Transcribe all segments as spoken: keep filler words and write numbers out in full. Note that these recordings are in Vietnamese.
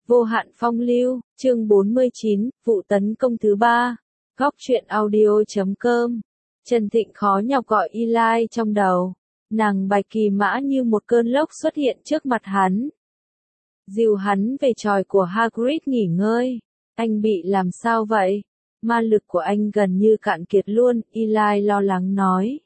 Vô hạn phong lưu, chương bốn mươi chín, vụ tấn công thứ ba. Góc truyện audio chấm com. Trần Thịnh khó nhọc gọi Eli trong đầu. Nàng Bạch Kỳ Mã như một cơn lốc xuất hiện trước mặt hắn. Dìu hắn về tròi của Hagrid nghỉ ngơi. Anh bị làm sao vậy? Ma lực của anh gần như cạn kiệt luôn, Eli lo lắng nói.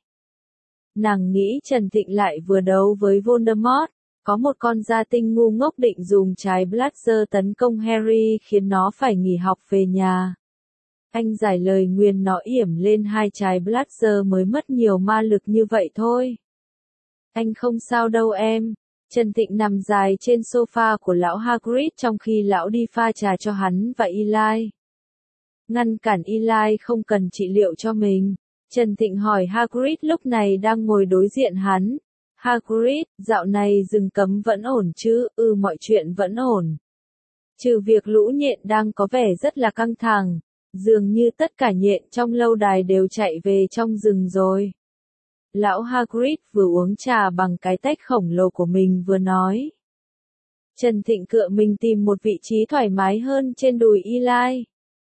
Nàng nghĩ Trần Thịnh lại vừa đấu với Voldemort. Có một con gia tinh ngu ngốc định dùng trái Blaster tấn công Harry khiến nó phải nghỉ học về nhà. Anh giải lời nguyền nó yểm lên hai trái Blaster mới mất nhiều ma lực như vậy thôi. Anh không sao đâu em. Trần Thịnh nằm dài trên sofa của lão Hagrid trong khi lão đi pha trà cho hắn và Eli. Ngăn cản Eli không cần trị liệu cho mình. Trần Thịnh hỏi Hagrid lúc này đang ngồi đối diện hắn. Hagrid, dạo này rừng cấm vẫn ổn chứ? Ừ, mọi chuyện vẫn ổn. Trừ việc lũ nhện đang có vẻ rất là căng thẳng. Dường như tất cả nhện trong lâu đài đều chạy về trong rừng rồi. Lão Hagrid vừa uống trà bằng cái tách khổng lồ của mình vừa nói. Trần Thịnh cựa mình tìm một vị trí thoải mái hơn trên đùi Eli.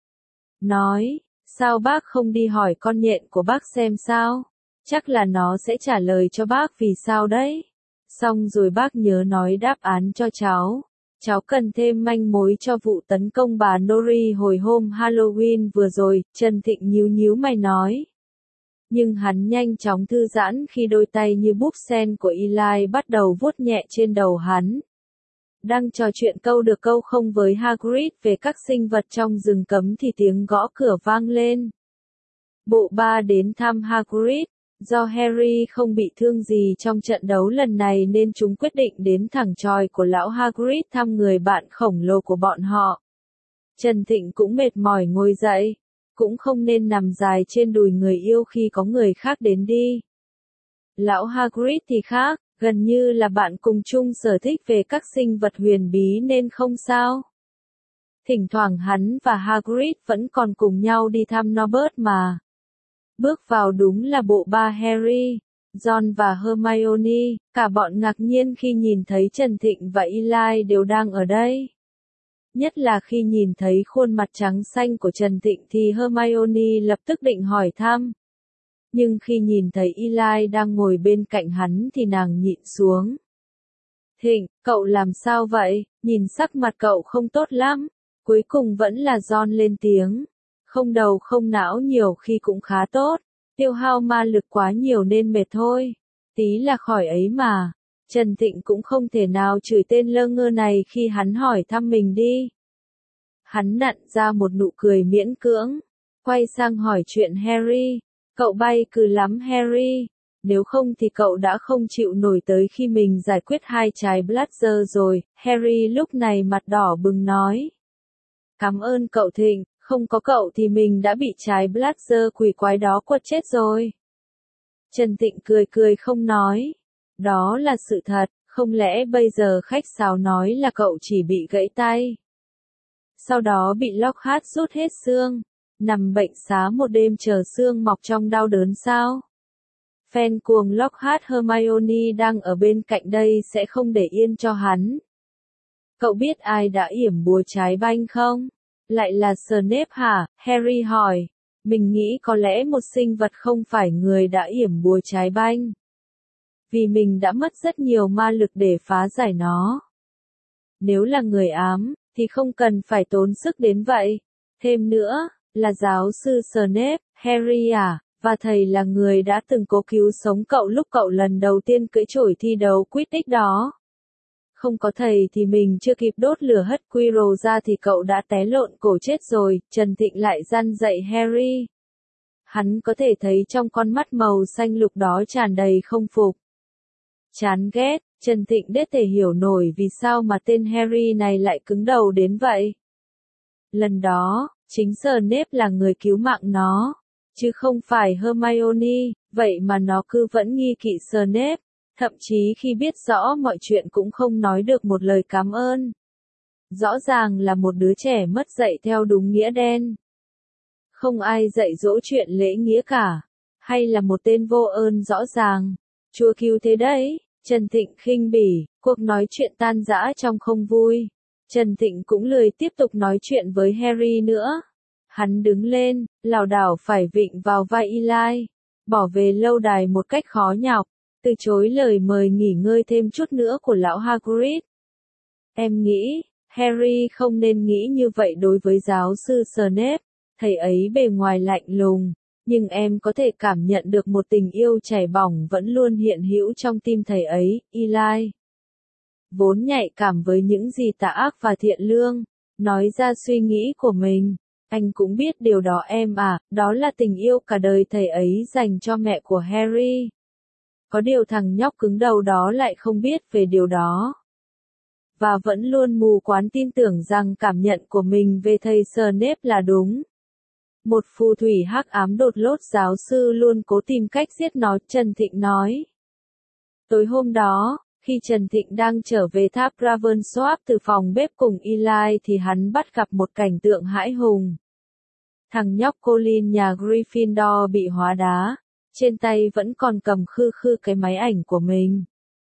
Nói, sao bác không đi hỏi con nhện của bác xem sao? Chắc là nó sẽ trả lời cho bác vì sao đấy. Xong rồi bác nhớ nói đáp án cho cháu. Cháu cần thêm manh mối cho vụ tấn công bà Nori hồi hôm Halloween vừa rồi, Trần Thịnh nhíu nhíu mày nói. Nhưng hắn nhanh chóng thư giãn khi đôi tay như búp sen của Eli bắt đầu vuốt nhẹ trên đầu hắn. Đang trò chuyện câu được câu không với Hagrid về các sinh vật trong rừng cấm thì tiếng gõ cửa vang lên. Bộ ba đến thăm Hagrid. Do Harry không bị thương gì trong trận đấu lần này nên chúng quyết định đến thẳng tròi của lão Hagrid thăm người bạn khổng lồ của bọn họ. Trần Thịnh cũng mệt mỏi ngồi dậy. Cũng không nên nằm dài trên đùi người yêu khi có người khác đến đi. Lão Hagrid thì khác, gần như là bạn cùng chung sở thích về các sinh vật huyền bí nên không sao. Thỉnh thoảng hắn và Hagrid vẫn còn cùng nhau đi thăm Norbert mà. Bước vào đúng là bộ ba Harry, Ron và Hermione, cả bọn ngạc nhiên khi nhìn thấy Trần Thịnh và Eli đều đang ở đây. Nhất là khi nhìn thấy khuôn mặt trắng xanh của Trần Thịnh thì Hermione lập tức định hỏi thăm. Nhưng khi nhìn thấy Eli đang ngồi bên cạnh hắn thì nàng nhịn xuống. Thịnh, cậu làm sao vậy? Nhìn sắc mặt cậu không tốt lắm. Cuối cùng vẫn là Ron lên tiếng. Không đầu không não nhiều khi cũng khá tốt. Tiêu hao ma lực quá nhiều nên mệt thôi. Tí là khỏi ấy mà. Trần Thịnh cũng không thể nào chửi tên lơ ngơ này khi hắn hỏi thăm mình đi. Hắn nặn ra một nụ cười miễn cưỡng. Quay sang hỏi chuyện Harry. Cậu bay cừ lắm Harry. Nếu không thì cậu đã không chịu nổi tới khi mình giải quyết hai trái Blaster rồi. Harry lúc này mặt đỏ bừng nói. Cảm ơn cậu Thịnh. Không có cậu thì mình đã bị trái Blaster quỷ quái đó quật chết rồi. Trần Thịnh cười cười không nói. Đó là sự thật, không lẽ bây giờ khách sáo nói là cậu chỉ bị gãy tay. Sau đó bị Lockhart rút hết xương. Nằm bệnh xá một đêm chờ xương mọc trong đau đớn sao? Fan cuồng Lockhart Hermione đang ở bên cạnh đây sẽ không để yên cho hắn. Cậu biết ai đã yểm bùa trái banh không? Lại là Snape hả? Harry hỏi. Mình nghĩ có lẽ một sinh vật không phải người đã yểm bùa trái banh. Vì mình đã mất rất nhiều ma lực để phá giải nó. Nếu là người ám, thì không cần phải tốn sức đến vậy. Thêm nữa, là giáo sư Snape, Harry à, và thầy là người đã từng cố cứu sống cậu lúc cậu lần đầu tiên cưỡi chổi thi đấu Quidditch đó. Không có thầy thì mình chưa kịp đốt lửa hất Quirrell ra thì cậu đã té lộn cổ chết rồi, Trần Thịnh lại răn dạy Harry. Hắn có thể thấy trong con mắt màu xanh lục đó tràn đầy không phục. Chán ghét, Trần Thịnh đết thể hiểu nổi vì sao mà tên Harry này lại cứng đầu đến vậy. Lần đó, chính Snape là người cứu mạng nó, chứ không phải Hermione, vậy mà nó cứ vẫn nghi kỵ Snape. Thậm chí khi biết rõ mọi chuyện cũng không nói được một lời cảm ơn. Rõ ràng là một đứa trẻ mất dạy theo đúng nghĩa đen. Không ai dạy dỗ chuyện lễ nghĩa cả. Hay là một tên vô ơn rõ ràng. Chúa cứu thế đấy. Trần Thịnh khinh bỉ, cuộc nói chuyện tan rã trong không vui. Trần Thịnh cũng lười tiếp tục nói chuyện với Harry nữa. Hắn đứng lên, lảo đảo phải vịn vào vai Eli, bỏ về lâu đài một cách khó nhọc, từ chối lời mời nghỉ ngơi thêm chút nữa của lão Hagrid. Em nghĩ, Harry không nên nghĩ như vậy đối với giáo sư Snape, thầy ấy bề ngoài lạnh lùng, nhưng em có thể cảm nhận được một tình yêu chảy bỏng vẫn luôn hiện hữu trong tim thầy ấy, Eli. Vốn nhạy cảm với những gì tà ác và thiện lương, nói ra suy nghĩ của mình. Anh cũng biết điều đó em à, đó là tình yêu cả đời thầy ấy dành cho mẹ của Harry. Có điều thằng nhóc cứng đầu đó lại không biết về điều đó. Và vẫn luôn mù quáng tin tưởng rằng cảm nhận của mình về thầy Snape là đúng. Một phù thủy hắc ám đột lốt giáo sư luôn cố tìm cách giết nó, Trần Thịnh nói. Tối hôm đó, khi Trần Thịnh đang trở về tháp Ravensworth từ phòng bếp cùng Eli thì hắn bắt gặp một cảnh tượng hãi hùng. Thằng nhóc Colin nhà Gryffindor bị hóa đá, trên tay vẫn còn cầm khư khư cái máy ảnh của mình.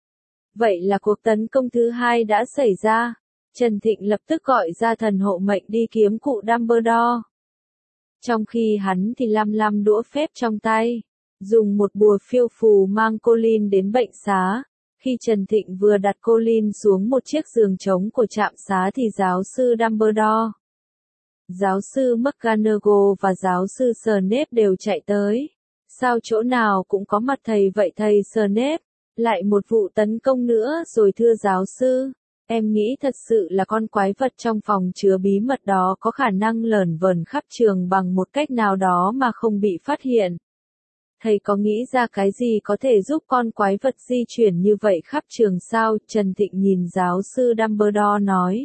Vậy là cuộc tấn công thứ hai đã xảy ra. Trần Thịnh lập tức gọi ra thần hộ mệnh đi kiếm cụ Dumbledore. Trong khi hắn thì lăm lăm đũa phép trong tay, dùng một bùa phiêu phù mang Colin đến bệnh xá. Khi Trần Thịnh vừa đặt Colin xuống một chiếc giường trống của trạm xá thì giáo sư Dumbledore, giáo sư McGonagall và giáo sư Snape đều chạy tới. Sao chỗ nào cũng có mặt thầy vậy thầy Snape? Lại một vụ tấn công nữa rồi thưa giáo sư. Em nghĩ thật sự là con quái vật trong phòng chứa bí mật đó có khả năng lởn vởn khắp trường bằng một cách nào đó mà không bị phát hiện. Thầy có nghĩ ra cái gì có thể giúp con quái vật di chuyển như vậy khắp trường sao? Trần Thịnh nhìn giáo sư Dumbledore nói.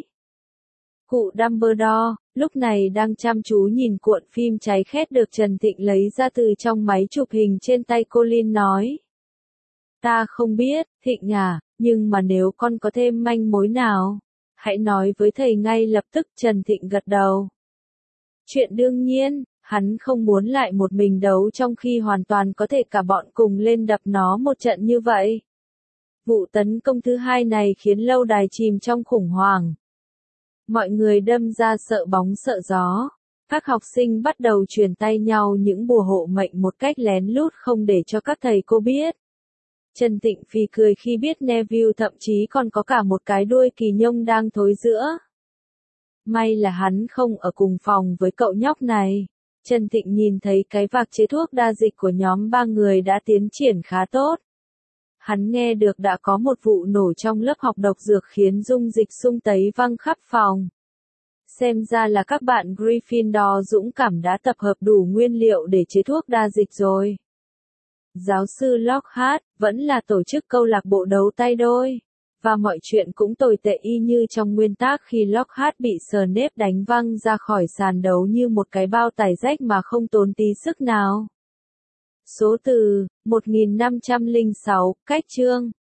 Cụ Dumbledore, lúc này đang chăm chú nhìn cuộn phim cháy khét được Trần Thịnh lấy ra từ trong máy chụp hình trên tay Colin nói. Ta không biết, Thịnh à, nhưng mà nếu con có thêm manh mối nào, hãy nói với thầy ngay lập tức. Trần Thịnh gật đầu. Chuyện đương nhiên, hắn không muốn lại một mình đấu trong khi hoàn toàn có thể cả bọn cùng lên đập nó một trận như vậy. Vụ tấn công thứ hai này khiến lâu đài chìm trong khủng hoảng. Mọi người đâm ra sợ bóng sợ gió. Các học sinh bắt đầu truyền tay nhau những bùa hộ mệnh một cách lén lút không để cho các thầy cô biết. Trần Thịnh phì cười khi biết Neville thậm chí còn có cả một cái đuôi kỳ nhông đang thối giữa. May là hắn không ở cùng phòng với cậu nhóc này. Trần Thịnh nhìn thấy cái vạc chế thuốc đa dịch của nhóm ba người đã tiến triển khá tốt. Hắn nghe được đã có một vụ nổ trong lớp học độc dược khiến dung dịch sung tấy văng khắp phòng. Xem ra là các bạn Gryffindor dũng cảm đã tập hợp đủ nguyên liệu để chế thuốc đa dịch rồi. Giáo sư Lockhart vẫn là tổ chức câu lạc bộ đấu tay đôi. Và mọi chuyện cũng tồi tệ y như trong nguyên tác khi Lockhart bị Snape đánh văng ra khỏi sàn đấu như một cái bao tải rách mà không tốn tí sức nào. Số từ một nghìn năm trăm lẻ sáu, cách chương